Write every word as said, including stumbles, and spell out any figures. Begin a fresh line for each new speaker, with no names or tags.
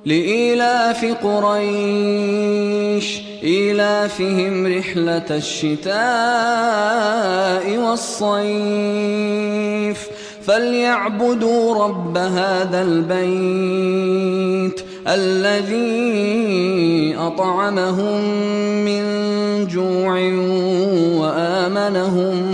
لإيلاف قريش إيلافهم رحلة الشتاء والصيف فليعبدوا رب هذا البيت الذي أطعمهم من جوع وآمنهم